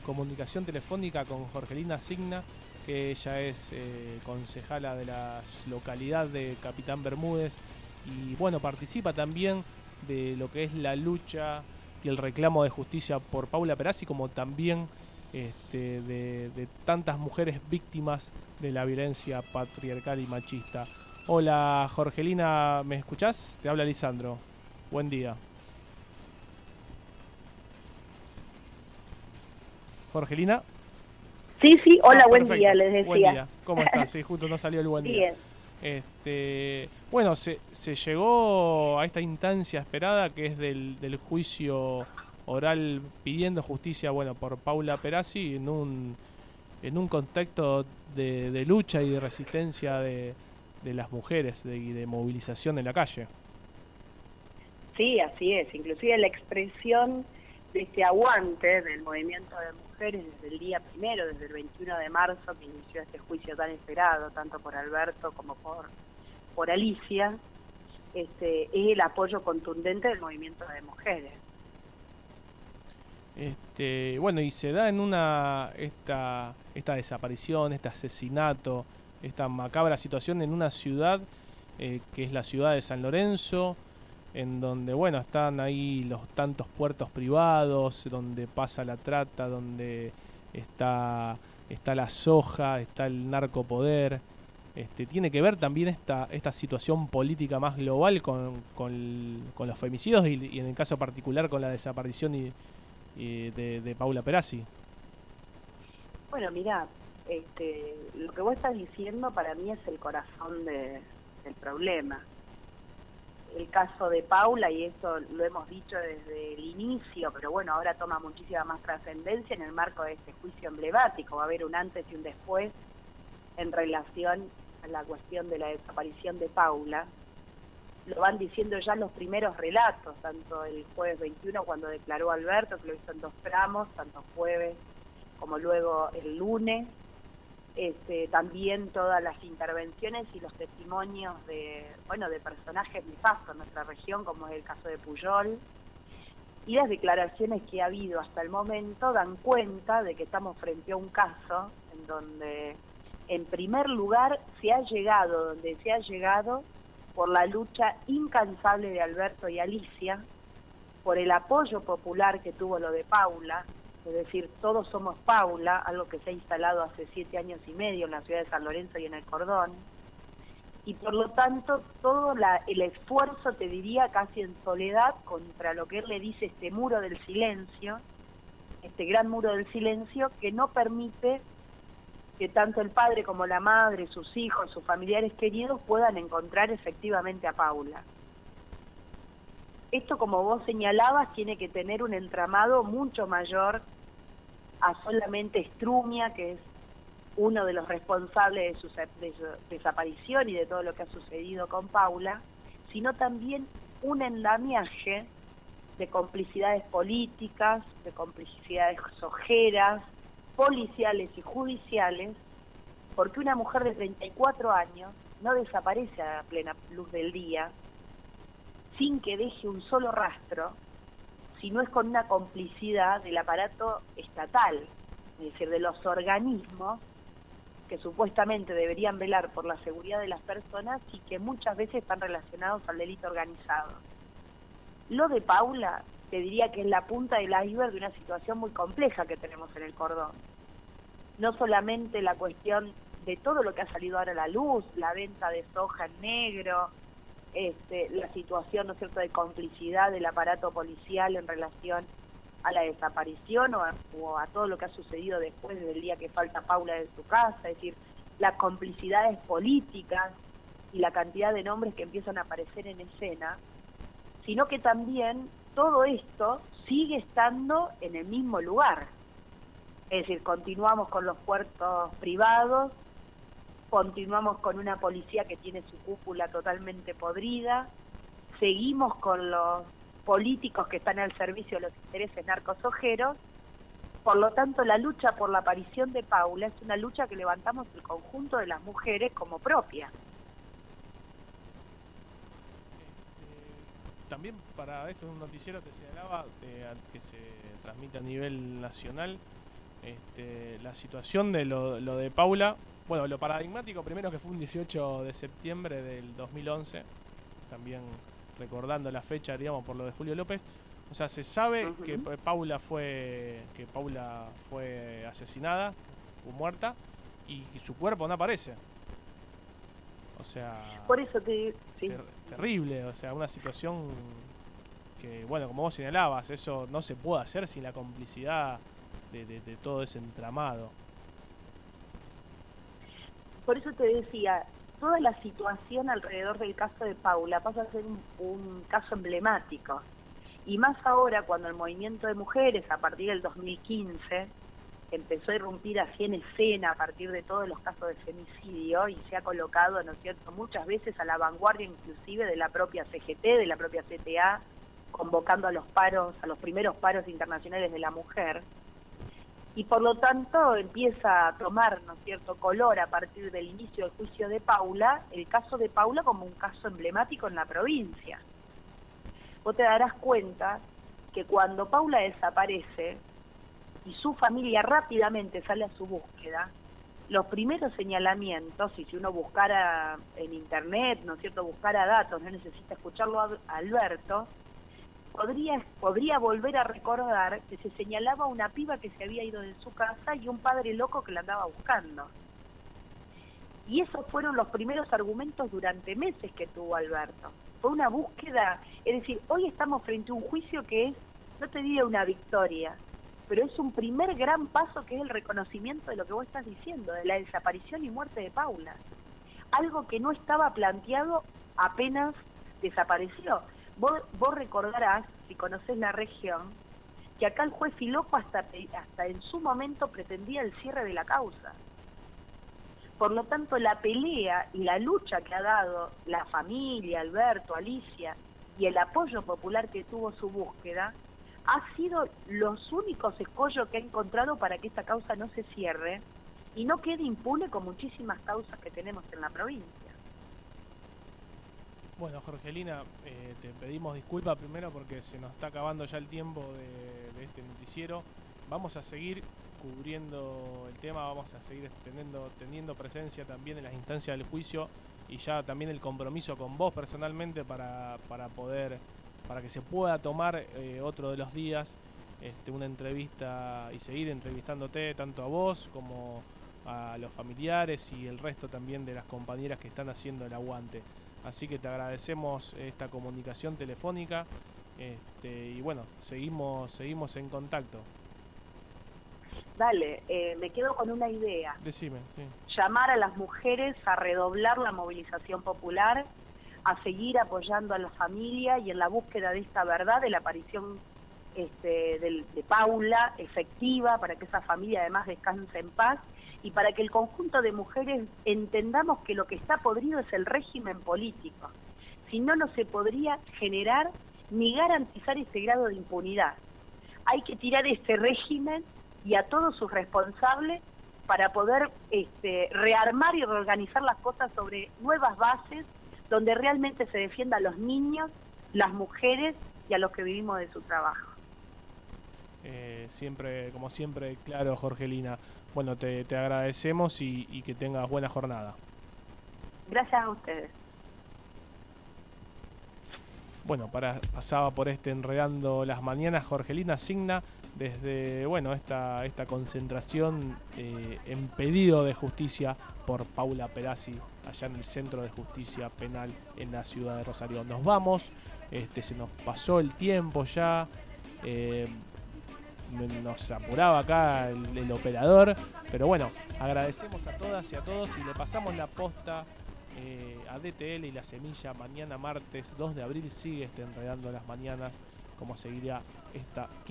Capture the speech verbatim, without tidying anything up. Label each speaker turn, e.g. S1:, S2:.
S1: comunicación telefónica con Jorgelina Signa, que ella es eh, concejala de la localidad de Capitán Bermúdez y bueno, participa también de lo que es la lucha y el reclamo de justicia por Paula Perazzi, como también este, de, de tantas mujeres víctimas de la violencia patriarcal y machista. Hola Jorgelina, ¿me escuchás? Te habla Lisandro. Buen día. Jorgelina.
S2: Sí, sí, hola,
S1: Ah,
S2: buen
S1: perfecto.
S2: día, les decía.
S1: Buen día. ¿Cómo estás? Sí, justo no salió el buen día.
S2: Bien.
S1: Este, bueno, se, se llegó a esta instancia esperada que es del, del juicio oral pidiendo justicia, bueno, por Paula Perazzi en un en un contexto de, de lucha y de resistencia de, de las mujeres de, y de movilización en la calle.
S2: Sí, así es. Inclusive la expresión de este aguante del movimiento de mujeres desde el día primero, desde el veintiuno de marzo, que inició este juicio tan esperado, tanto por Alberto como por, por Alicia, este, es el apoyo contundente del movimiento de mujeres.
S1: Este, bueno, y se da en una esta esta desaparición, este asesinato, esta macabra situación en una ciudad eh, que es la ciudad de San Lorenzo, en donde bueno están ahí los tantos puertos privados, donde pasa la trata, donde está está la soja, está el narcopoder. Este, tiene que ver también esta esta situación política más global con, con, con los femicidios y, y en el caso particular con la desaparición y y de, de Paula Perazzi.
S2: Bueno, mira, este, lo que vos estás diciendo para mí es el corazón de, del problema. El caso de Paula, y eso lo hemos dicho desde el inicio, pero bueno, ahora toma muchísima más trascendencia en el marco de este juicio emblemático. Va a haber un antes y un después en relación a la cuestión de la desaparición de Paula. Lo van diciendo ya los primeros relatos, tanto el jueves veintiuno cuando declaró Alberto, que lo hizo en dos tramos, tanto jueves como luego el lunes. Este, también todas las intervenciones y los testimonios de, bueno, de personajes nefastos en nuestra región, como es el caso de Pujol, y las declaraciones que ha habido hasta el momento dan cuenta de que estamos frente a un caso en donde, en primer lugar, se ha llegado donde se ha llegado por la lucha incansable de Alberto y Alicia, por el apoyo popular que tuvo lo de Paula, es decir, todos somos Paula, algo que se ha instalado hace siete años y medio en la ciudad de San Lorenzo y en el Cordón, y por lo tanto todo la, el esfuerzo, te diría, casi en soledad, contra lo que él le dice este muro del silencio, este gran muro del silencio que no permite que tanto el padre como la madre, sus hijos, sus familiares queridos puedan encontrar efectivamente a Paula. Esto, como vos señalabas, tiene que tener un entramado mucho mayor a solamente Strumia, que es uno de los responsables de su, de su desaparición y de todo lo que ha sucedido con Paula, sino también un endamiaje de complicidades políticas, de complicidades sojeras, policiales y judiciales, porque una mujer de treinta y cuatro años no desaparece a plena luz del día sin que deje un solo rastro, si no es con una complicidad del aparato estatal, es decir, de los organismos que supuestamente deberían velar por la seguridad de las personas y que muchas veces están relacionados al delito organizado. Lo de Paula, te diría que es la punta del iceberg de una situación muy compleja que tenemos en el Cordón. No solamente la cuestión de todo lo que ha salido ahora a la luz, la venta de soja en negro, este, la situación, ¿no es cierto?, de complicidad del aparato policial en relación a la desaparición o a, o a todo lo que ha sucedido después del día que falta Paula de su casa, es decir, las complicidades políticas y la cantidad de nombres que empiezan a aparecer en escena, sino que también todo esto sigue estando en el mismo lugar. Es decir, continuamos con los puertos privados, continuamos con una policía que tiene su cúpula totalmente podrida, seguimos con los políticos que están al servicio de los intereses narcosojeros. Por lo tanto, la lucha por la aparición de Paula es una lucha que levantamos el conjunto de las mujeres como propia.
S1: También para esto es un noticiero que se señalaba, eh, que se transmite a nivel nacional, este, la situación de lo, lo de Paula. Bueno, lo paradigmático primero que fue un dieciocho de septiembre del dos mil once, también recordando la fecha, digamos, por lo de Julio López. O sea, se sabe uh-huh. que Paula fue que Paula fue asesinada, fue muerta, y, y su cuerpo no aparece. O sea,
S2: por eso te sí.
S1: ter- terrible, o sea, una situación que, bueno, como vos señalabas, eso no se puede hacer sin la complicidad de, de, de todo ese entramado.
S2: Por eso te decía, toda la situación alrededor del caso de Paula pasa a ser un, un caso emblemático. Y más ahora cuando el movimiento de mujeres, a partir del dos mil quince, empezó a irrumpir así en escena a partir de todos los casos de femicidio y se ha colocado, ¿no es cierto?, muchas veces a la vanguardia inclusive de la propia C G T, de la propia C T A, convocando a los paros, a los primeros paros internacionales de la mujer. Y por lo tanto empieza a tomar, ¿no es cierto?, color a partir del inicio del juicio de Paula, el caso de Paula como un caso emblemático en la provincia. Vos te darás cuenta que cuando Paula desaparece y su familia rápidamente sale a su búsqueda, los primeros señalamientos, y si uno buscara en internet, ¿no es cierto?, buscara datos, no necesita escucharlo a Alberto, podría, podría volver a recordar que se señalaba una piba que se había ido de su casa y un padre loco que la andaba buscando. Y esos fueron los primeros argumentos durante meses que tuvo Alberto. Fue una búsqueda, es decir, hoy estamos frente a un juicio que es, no te diría una victoria, pero es un primer gran paso que es el reconocimiento de lo que vos estás diciendo, de la desaparición y muerte de Paula. Algo que no estaba planteado apenas desapareció. Vos, vos recordarás, si conocés la región, que acá el juez Filoco hasta, hasta en su momento pretendía el cierre de la causa. Por lo tanto, la pelea y la lucha que ha dado la familia, Alberto, Alicia, y el apoyo popular que tuvo su búsqueda, ha sido los únicos escollos que ha encontrado para que esta causa no se cierre y no quede impune con muchísimas causas que tenemos en la provincia.
S1: Bueno, Jorgelina, eh, te pedimos disculpas primero porque se nos está acabando ya el tiempo de, de este noticiero. Vamos a seguir cubriendo el tema, vamos a seguir teniendo, teniendo presencia también en las instancias del juicio y ya también el compromiso con vos personalmente para, para poder, para que se pueda tomar eh, otro de los días este, una entrevista y seguir entrevistándote tanto a vos como a los familiares y el resto también de las compañeras que están haciendo el aguante. Así que te agradecemos esta comunicación telefónica este, y bueno, seguimos, seguimos en contacto.
S2: Dale, eh, me quedo con una idea.
S1: Decime, sí.
S2: Llamar a las mujeres a redoblar la movilización popular, a seguir apoyando a la familia y en la búsqueda de esta verdad, de la aparición este, de, de Paula efectiva, para que esa familia además descanse en paz y para que el conjunto de mujeres entendamos que lo que está podrido es el régimen político. Si no, no se podría generar ni garantizar este grado de impunidad. Hay que tirar este régimen y a todos sus responsables para poder este, rearmar y reorganizar las cosas sobre nuevas bases donde realmente se defienda a los niños, las mujeres y a los que vivimos de su trabajo.
S1: Eh, siempre, como siempre, claro, Jorgelina. Bueno, te, te agradecemos y, y que tengas buena jornada.
S2: Gracias a ustedes.
S1: Bueno, para, pasaba por este Enredando las Mañanas Jorgelina Signa desde, bueno, esta, esta concentración eh, en pedido de justicia por Paula Perazzi allá en el Centro de Justicia Penal en la ciudad de Rosario. Nos vamos, este, se nos pasó el tiempo ya, eh, nos apuraba acá el, el operador, pero bueno, agradecemos a todas y a todos y le pasamos la posta eh, a D T L y La Semilla. Mañana martes dos de abril sigue este Enredando las Mañanas, como seguirá esta